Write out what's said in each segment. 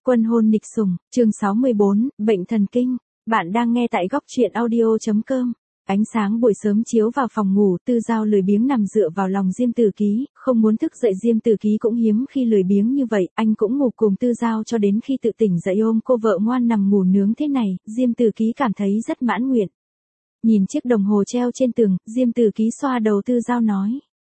Quân hôn nghịch sủng, chương 64, bệnh thần kinh. Bạn đang nghe tại góc truyện audio.com. Ánh sáng buổi sớm chiếu vào phòng ngủ, Tư Giao lười biếng nằm dựa vào lòng Diêm Tử Ký, không muốn thức dậy. Diêm Tử Ký cũng hiếm khi lười biếng như vậy, anh cũng ngủ cùng Tư Giao cho đến khi tự tỉnh dậy ôm cô vợ ngoan nằm ngủ nướng thế này, Diêm Tử Ký cảm thấy rất mãn nguyện. Nhìn chiếc đồng hồ treo trên tường, Diêm Tử Ký xoa đầu Tư Giao nói.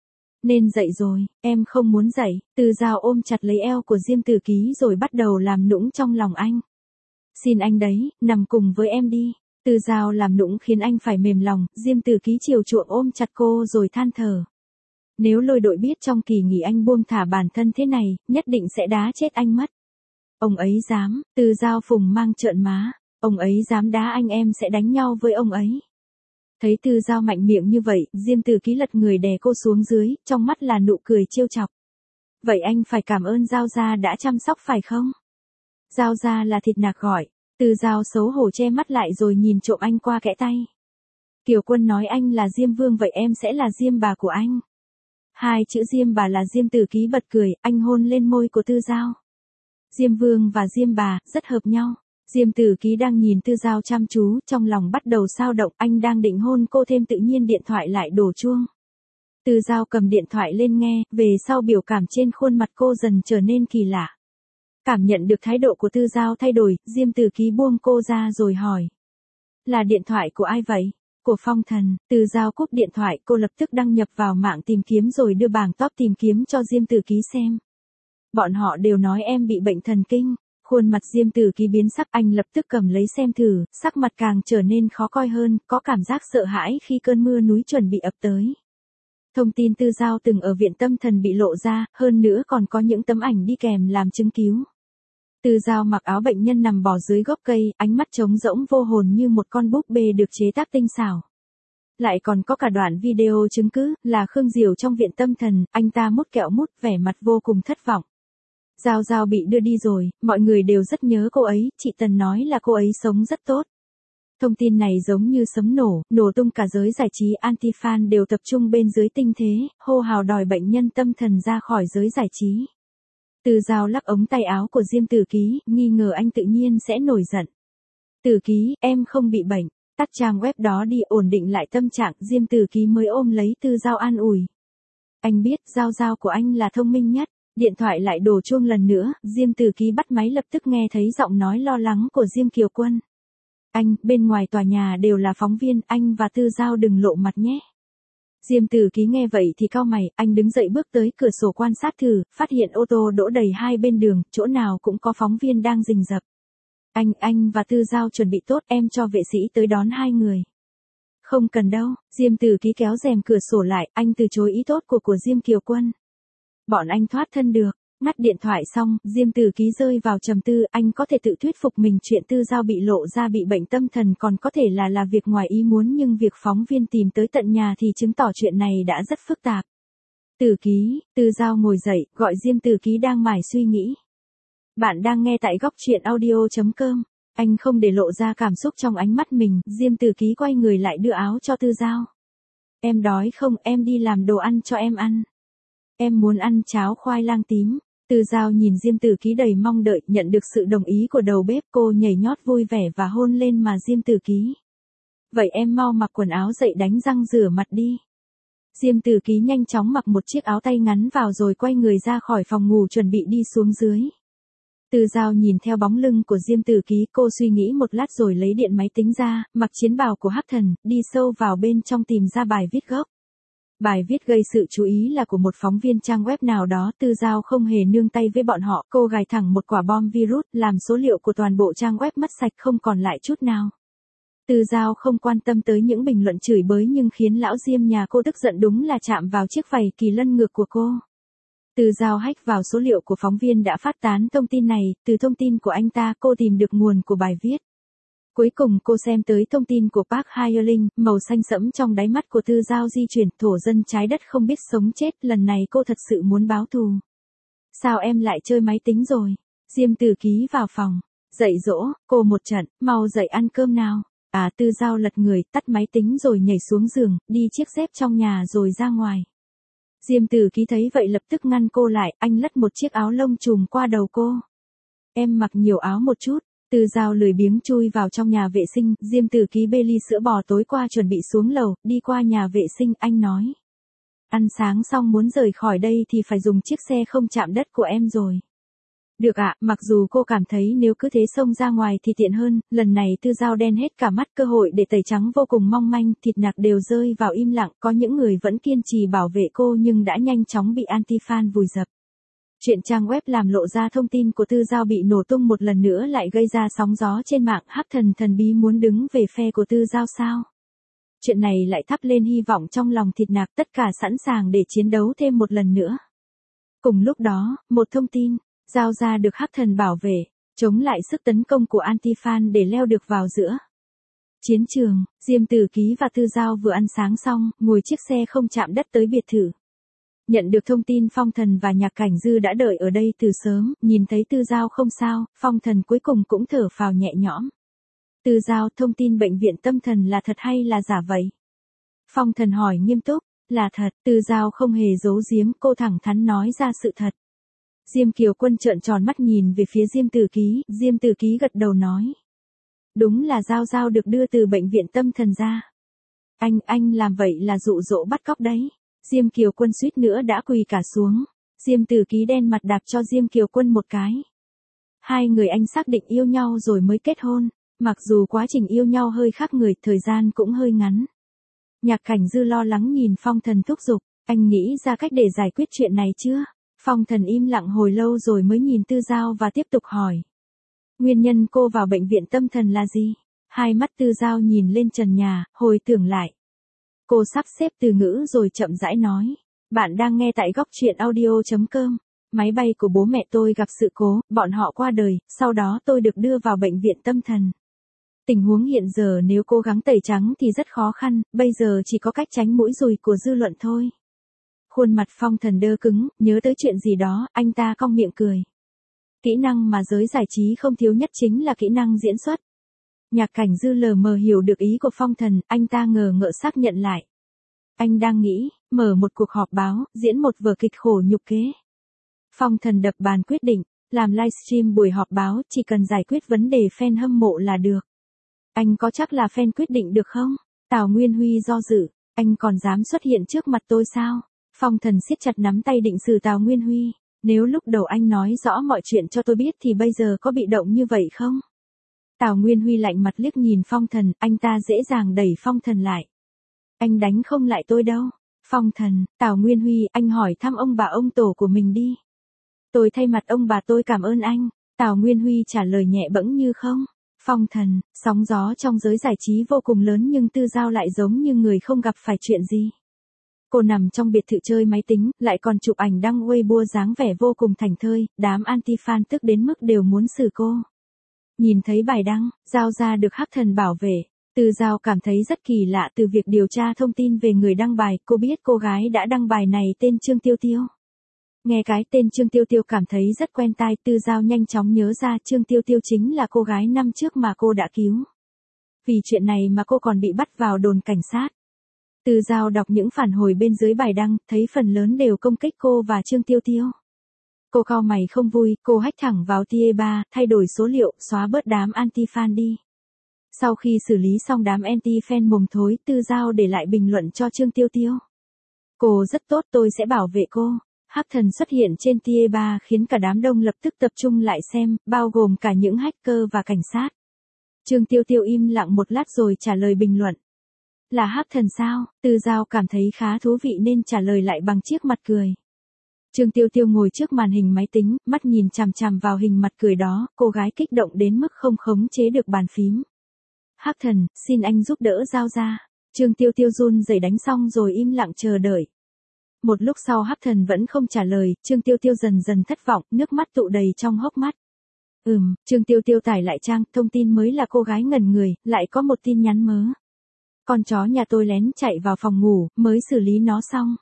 Nên dậy rồi, em không muốn dậy. Tư Giao ôm chặt lấy eo của Diêm Tử Ký rồi bắt đầu làm nũng trong lòng anh. Xin anh đấy, nằm cùng với em đi. Tư Giao làm nũng khiến anh phải mềm lòng, Diêm Tử Ký chiều chuộng ôm chặt cô rồi than thở. Nếu Lôi Đội biết trong kỳ nghỉ anh buông thả bản thân thế này, nhất định sẽ đá chết anh mất. Ông ấy dám, Tư Giao phùng mang trợn má, ông ấy dám đá anh em sẽ đánh nhau với ông ấy. Thấy Tư Giao mạnh miệng như vậy, Diêm Tử Ký lật người đè cô xuống dưới, trong mắt là nụ cười trêu chọc. Vậy anh phải cảm ơn Giao gia đã chăm sóc phải không? Giao gia là thịt nạc gọi. Tư Giao xấu hổ che mắt lại rồi nhìn trộm anh qua kẽ tay. Kiều Quân nói anh là Diêm Vương vậy em sẽ là Diêm bà của anh. Hai chữ Diêm bà là Diêm Tử Ký bật cười, anh hôn lên môi của Tư Giao. Diêm Vương và Diêm bà, rất hợp nhau. Diêm Tử Ký đang nhìn Tư Giao chăm chú, trong lòng bắt đầu xao động, anh đang định hôn cô thêm tự nhiên điện thoại lại đổ chuông. Tư Giao cầm điện thoại lên nghe, về sau biểu cảm trên khuôn mặt cô dần trở nên kỳ lạ. Cảm nhận được thái độ của Tư Giao thay đổi, Diêm Tử Ký buông cô ra rồi hỏi. Là điện thoại của ai vậy? Của Phong Thần. Tư Giao cúp điện thoại, cô lập tức đăng nhập vào mạng tìm kiếm rồi đưa bảng top tìm kiếm cho Diêm Tử Ký xem. Bọn họ đều nói em bị bệnh thần kinh. Khuôn mặt Diêm Tử Ký biến sắc, anh lập tức cầm lấy xem thử, sắc mặt càng trở nên khó coi hơn, có cảm giác sợ hãi khi cơn mưa núi chuẩn bị ập tới. Thông tin Tư Giao từng ở viện tâm thần bị lộ ra, hơn nữa còn có những tấm ảnh đi kèm làm chứng cứu. Tư Giao mặc áo bệnh nhân nằm bò dưới gốc cây, ánh mắt trống rỗng vô hồn như một con búp bê được chế tác tinh xảo. Lại còn có cả đoạn video chứng cứ, là Khương Diều trong viện tâm thần, anh ta mút kẹo mút, vẻ mặt vô cùng thất vọng. Giao Giao bị đưa đi rồi, mọi người đều rất nhớ cô ấy, chị Tần nói là cô ấy sống rất tốt. Thông tin này giống như sấm nổ, nổ tung cả giới giải trí, anti-fan đều tập trung bên dưới tinh thế, hô hào đòi bệnh nhân tâm thần ra khỏi giới giải trí. Tư Giao lắc ống tay áo của Diêm Tử Ký, nghi ngờ anh tự nhiên sẽ nổi giận. Tử Ký, em không bị bệnh, tắt trang web đó đi, ổn định lại tâm trạng. Diêm Tử Ký mới ôm lấy Tư Giao an ủi. Anh biết Giao Giao của anh là thông minh nhất. Điện thoại lại đổ chuông lần nữa, Diêm Tử Ký bắt máy lập tức nghe thấy giọng nói lo lắng của Diêm Kiều Quân. Anh, bên ngoài tòa nhà đều là phóng viên, anh và Tư Giao đừng lộ mặt nhé. Diêm Tử Ký nghe vậy thì cau mày, anh đứng dậy bước tới cửa sổ quan sát thử, phát hiện ô tô đỗ đầy hai bên đường, chỗ nào cũng có phóng viên đang rình rập. Anh và Tư Giao chuẩn bị tốt, em cho vệ sĩ tới đón hai người. Không cần đâu, Diêm Tử Ký kéo rèm cửa sổ lại, anh từ chối ý tốt của Diêm Kiều Quân. Bọn anh thoát thân được. Ngắt điện thoại xong, Diêm Tử Ký rơi vào trầm tư, anh có thể tự thuyết phục mình chuyện Tư Giao bị lộ ra bị bệnh tâm thần còn có thể là việc ngoài ý muốn, nhưng việc phóng viên tìm tới tận nhà thì chứng tỏ chuyện này đã rất phức tạp. Tử Ký, Tư Giao ngồi dậy, gọi Diêm Tử Ký đang mải suy nghĩ. Bạn đang nghe tại góc truyện audio.com. Anh không để lộ ra cảm xúc trong ánh mắt mình, Diêm Tử Ký quay người lại đưa áo cho Tư Giao. Em đói không, em đi làm đồ ăn cho em ăn. Em muốn ăn cháo khoai lang tím. Tư Giao nhìn Diêm Tử Ký đầy mong đợi, nhận được sự đồng ý của đầu bếp, cô nhảy nhót vui vẻ và hôn lên mà Diêm Tử Ký. Vậy em mau mặc quần áo dậy đánh răng rửa mặt đi. Diêm Tử Ký nhanh chóng mặc một chiếc áo tay ngắn vào rồi quay người ra khỏi phòng ngủ chuẩn bị đi xuống dưới. Tư Giao nhìn theo bóng lưng của Diêm Tử Ký, cô suy nghĩ một lát rồi lấy điện máy tính ra, mặc chiến bào của Hắc Thần, đi sâu vào bên trong tìm ra bài viết gốc. Bài viết gây sự chú ý là của một phóng viên trang web nào đó. Tư Giao không hề nương tay với bọn họ, cô gài thẳng một quả bom virus, làm số liệu của toàn bộ trang web mất sạch không còn lại chút nào. Tư Giao không quan tâm tới những bình luận chửi bới nhưng khiến lão Diêm nhà cô tức giận đúng là chạm vào chiếc vảy kỳ lân ngược của cô. Tư Giao hack vào số liệu của phóng viên đã phát tán thông tin này, từ thông tin của anh ta cô tìm được nguồn của bài viết. Cuối cùng cô xem tới thông tin của Park Hye-ling, màu xanh sẫm trong đáy mắt của Tư Giao di chuyển, thổ dân trái đất không biết sống chết, lần này cô thật sự muốn báo thù. Sao em lại chơi máy tính rồi? Diêm Tử Ký vào phòng, dạy dỗ, cô một trận, mau dậy ăn cơm nào. Tư Giao lật người, tắt máy tính rồi nhảy xuống giường, đi chiếc dép trong nhà rồi ra ngoài. Diêm Tử Ký thấy vậy lập tức ngăn cô lại, anh lất một chiếc áo lông trùm qua đầu cô. em mặc nhiều áo một chút. Tư Giao lười biếng chui vào trong nhà vệ sinh, Diêm Tử Ký bê ly sữa bò tối qua chuẩn bị xuống lầu, đi qua nhà vệ sinh, anh nói. Ăn sáng xong muốn rời khỏi đây thì phải dùng chiếc xe không chạm đất của em rồi. Được ạ, mặc dù cô cảm thấy nếu cứ thế xông ra ngoài thì tiện hơn, lần này Tư Giao đen hết cả mắt, cơ hội để tẩy trắng vô cùng mong manh, thịt nạc đều rơi vào im lặng, có những người vẫn kiên trì bảo vệ cô nhưng đã nhanh chóng bị anti-fan vùi dập. Chuyện trang web làm lộ ra thông tin của Tư Giao bị nổ tung một lần nữa lại gây ra sóng gió trên mạng, hắc thần thần bí muốn đứng về phe của Tư Giao sao? Chuyện này lại thắp lên hy vọng trong lòng thịt nạc, tất cả sẵn sàng để chiến đấu thêm một lần nữa. Cùng lúc đó, một thông tin, Giao ra được hắc thần bảo vệ, chống lại sức tấn công của anti-fan để leo được vào giữa chiến trường. Diêm Tử Ký và Tư Giao vừa ăn sáng xong, ngồi chiếc xe không chạm đất tới biệt thự. Nhận được thông tin Phong Thần và Nhạc Cảnh Dư đã đợi ở đây từ sớm, nhìn thấy Tư Giao không sao, Phong Thần cuối cùng cũng thở phào nhẹ nhõm. Tư Giao, thông tin bệnh viện tâm thần là thật hay là giả vậy? Phong Thần hỏi nghiêm túc. Là thật. Tư Giao không hề giấu giếm, cô thẳng thắn nói ra sự thật. Diêm Kiều Quân trợn tròn mắt nhìn về phía Diêm Tử Ký, Diêm Tử Ký gật đầu nói. Đúng là Giao được đưa từ bệnh viện tâm thần ra. Anh làm vậy là dụ dỗ bắt cóc đấy. Diêm Kiều Quân suýt nữa đã quỳ cả xuống. Diêm Tử Ký đen mặt đạp cho Diêm Kiều Quân một cái. Hai người anh xác định yêu nhau rồi mới kết hôn, mặc dù quá trình yêu nhau hơi khác người, thời gian cũng hơi ngắn. Nhạc Cảnh Dư lo lắng nhìn Phong Thần thúc giục, anh nghĩ ra cách để giải quyết chuyện này chưa? Phong Thần im lặng hồi lâu rồi mới nhìn Tư Giao và tiếp tục hỏi. Nguyên nhân cô vào bệnh viện tâm thần là gì? Hai mắt Tư Giao nhìn lên trần nhà, hồi tưởng lại. Cô sắp xếp từ ngữ rồi chậm rãi nói. Bạn đang nghe tại góc truyện audio.com. Máy bay của bố mẹ tôi gặp sự cố, bọn họ qua đời, sau đó tôi được đưa vào bệnh viện tâm thần. Tình huống hiện giờ nếu cố gắng tẩy trắng thì rất khó khăn, bây giờ chỉ có cách tránh mũi dùi của dư luận thôi. Khuôn mặt Phong Thần đơ cứng, nhớ tới chuyện gì đó, anh ta cong miệng cười. Kỹ năng mà giới giải trí không thiếu nhất chính là kỹ năng diễn xuất. Nhạc Cảnh Dư lờ mờ hiểu được ý của Phong Thần, anh ta ngờ ngợ xác nhận lại. Anh đang nghĩ, mở một cuộc họp báo, diễn một vở kịch khổ nhục kế. Phong Thần đập bàn quyết định, làm livestream buổi họp báo, chỉ cần giải quyết vấn đề fan hâm mộ là được. Anh có chắc là fan quyết định được không? Tào Nguyên Huy do dự, anh còn dám xuất hiện trước mặt tôi sao? Phong Thần siết chặt nắm tay định xử Tào Nguyên Huy. Nếu lúc đầu anh nói rõ mọi chuyện cho tôi biết thì bây giờ có bị động như vậy không? Tào Nguyên Huy lạnh mặt liếc nhìn Phong Thần, anh ta dễ dàng đẩy Phong Thần lại. Anh đánh không lại tôi đâu. Phong Thần, Tào Nguyên Huy, anh hỏi thăm ông bà ông tổ của mình đi. Tôi thay mặt ông bà tôi cảm ơn anh. Tào Nguyên Huy trả lời nhẹ bẫng như không. Phong Thần, sóng gió trong giới giải trí vô cùng lớn nhưng Tư Giao lại giống như người không gặp phải chuyện gì. Cô nằm trong biệt thự chơi máy tính, lại còn chụp ảnh đăng Weibo dáng vẻ vô cùng thảnh thơi, đám anti-fan tức đến mức đều muốn xử cô. Nhìn thấy bài đăng, Giao ra được hắc thần bảo vệ. Tư Giao cảm thấy rất kỳ lạ từ việc điều tra thông tin về người đăng bài, cô biết cô gái đã đăng bài này tên Trương Tiêu Tiêu. Nghe cái tên Trương Tiêu Tiêu cảm thấy rất quen tai, Tư Giao nhanh chóng nhớ ra Trương Tiêu Tiêu chính là cô gái năm trước mà cô đã cứu. Vì chuyện này mà cô còn bị bắt vào đồn cảnh sát. Tư Giao đọc những phản hồi bên dưới bài đăng, thấy phần lớn đều công kích cô và Trương Tiêu Tiêu. Cô cau mày không vui, cô hack thẳng vào TA3, thay đổi số liệu, xóa bớt đám anti-fan đi. Sau khi xử lý xong đám anti-fan mồm thối, Tư Giao để lại bình luận cho Trương Tiêu Tiêu. Cô rất tốt, tôi sẽ bảo vệ cô. Hắc thần xuất hiện trên TA3 khiến cả đám đông lập tức tập trung lại xem, bao gồm cả những hacker và cảnh sát. Trương Tiêu Tiêu im lặng một lát rồi trả lời bình luận. Là hắc thần sao? Tư Giao cảm thấy khá thú vị nên trả lời lại bằng chiếc mặt cười. Trương Tiêu Tiêu ngồi trước màn hình máy tính, mắt nhìn chằm chằm vào hình mặt cười đó, cô gái kích động đến mức không khống chế được bàn phím. Hắc thần, xin anh giúp đỡ Giao ra. Trương Tiêu Tiêu run rẩy đánh xong rồi im lặng chờ đợi. Một lúc sau hắc thần vẫn không trả lời, Trương Tiêu Tiêu dần dần thất vọng, nước mắt tụ đầy trong hốc mắt. Trương Tiêu Tiêu tải lại trang, thông tin mới là cô gái ngẩn người, lại có một tin nhắn mớ. Con chó nhà tôi lén chạy vào phòng ngủ, mới xử lý nó xong.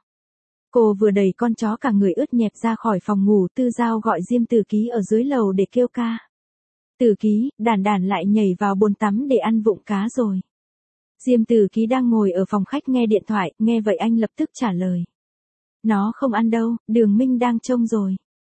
Cô vừa đẩy con chó cả người ướt nhẹp ra khỏi phòng ngủ, Tư Giao gọi Diêm Tử Ký ở dưới lầu để kêu ca. Tử Ký, đàn đàn lại nhảy vào bồn tắm để ăn vụng cá rồi. Diêm Tử Ký đang ngồi ở phòng khách nghe điện thoại, nghe vậy anh lập tức trả lời. Nó không ăn đâu, Đường Minh đang trông rồi.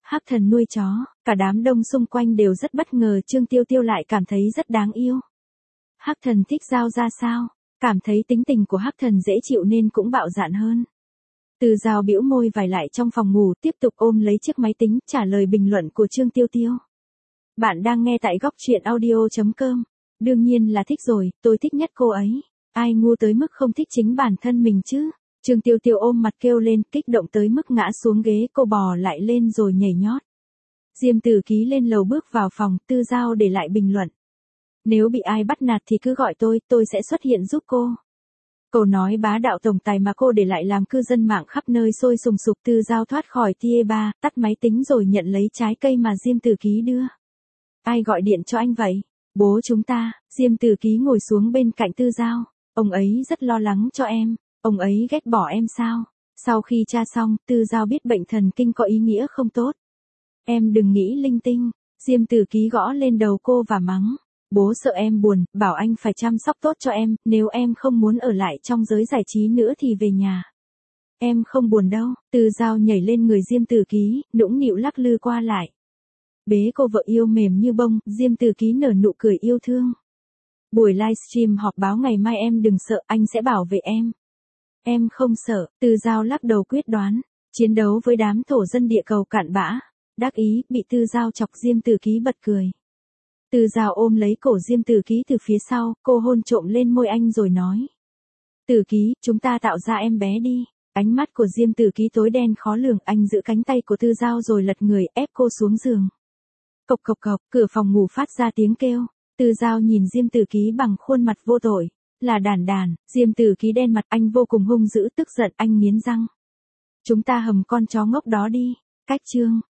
Hắc Thần nuôi chó, cả đám đông xung quanh đều rất bất ngờ, Trương Tiêu Tiêu lại cảm thấy rất đáng yêu. Hắc Thần thích Giao ra sao? Cảm thấy tính tình của Hắc Thần dễ chịu nên cũng bạo dạn hơn. Từ Giao bĩu môi vài lại trong phòng ngủ, tiếp tục ôm lấy chiếc máy tính, trả lời bình luận của Trương Tiêu Tiêu. Bạn đang nghe tại góc truyện audio.com. Đương nhiên là thích rồi, tôi thích nhất cô ấy. Ai ngu tới mức không thích chính bản thân mình chứ? Trương Tiêu Tiêu ôm mặt kêu lên, kích động tới mức ngã xuống ghế, cô bò lại lên rồi nhảy nhót. Diêm Tử Ký lên lầu bước vào phòng, Tư Giao để lại bình luận. Nếu bị ai bắt nạt thì cứ gọi tôi sẽ xuất hiện giúp cô. Câu nói bá đạo tổng tài mà cô để lại làm cư dân mạng khắp nơi sôi sùng sục. Tư Giao thoát khỏi tia ba, tắt máy tính rồi nhận lấy trái cây mà Diêm Tử Ký đưa. Ai gọi điện cho anh vậy? Bố chúng ta. Diêm Tử Ký ngồi xuống bên cạnh Tư Giao. Ông ấy rất lo lắng cho em. Ông ấy ghét bỏ em sao? Sau khi tra xong, Tư Giao biết bệnh thần kinh có ý nghĩa không tốt. Em đừng nghĩ linh tinh. Diêm Tử Ký gõ lên đầu cô và mắng. Bố sợ em buồn, bảo anh phải chăm sóc tốt cho em, nếu em không muốn ở lại trong giới giải trí nữa thì về nhà. Em không buồn đâu. Tư Giao nhảy lên người Diêm Tử Ký, nũng nịu lắc lư qua lại. Bế cô vợ yêu mềm như bông, Diêm Tử Ký nở nụ cười yêu thương. Buổi livestream họp báo ngày mai em đừng sợ, anh sẽ bảo vệ em. Em không sợ. Tư Giao lắc đầu quyết đoán. Chiến đấu với đám thổ dân địa cầu cặn bã. Đắc ý, bị Tư Giao chọc, Diêm Tử Ký bật cười. Tư Giao ôm lấy cổ Diêm Tử Ký từ phía sau, cô hôn trộm lên môi anh rồi nói. Tử Ký, chúng ta tạo ra em bé đi. Ánh mắt của Diêm Tử Ký tối đen khó lường, anh giữ cánh tay của Tư Giao rồi lật người ép cô xuống giường. Cộc cộc cộc, cửa phòng ngủ phát ra tiếng kêu. Tư Giao nhìn Diêm Tử Ký bằng khuôn mặt vô tội. Là Đàn Đàn. Diêm Tử Ký đen mặt, anh vô cùng hung dữ, tức giận, anh nghiến răng. Chúng ta hầm con chó ngốc đó đi. Cách chương.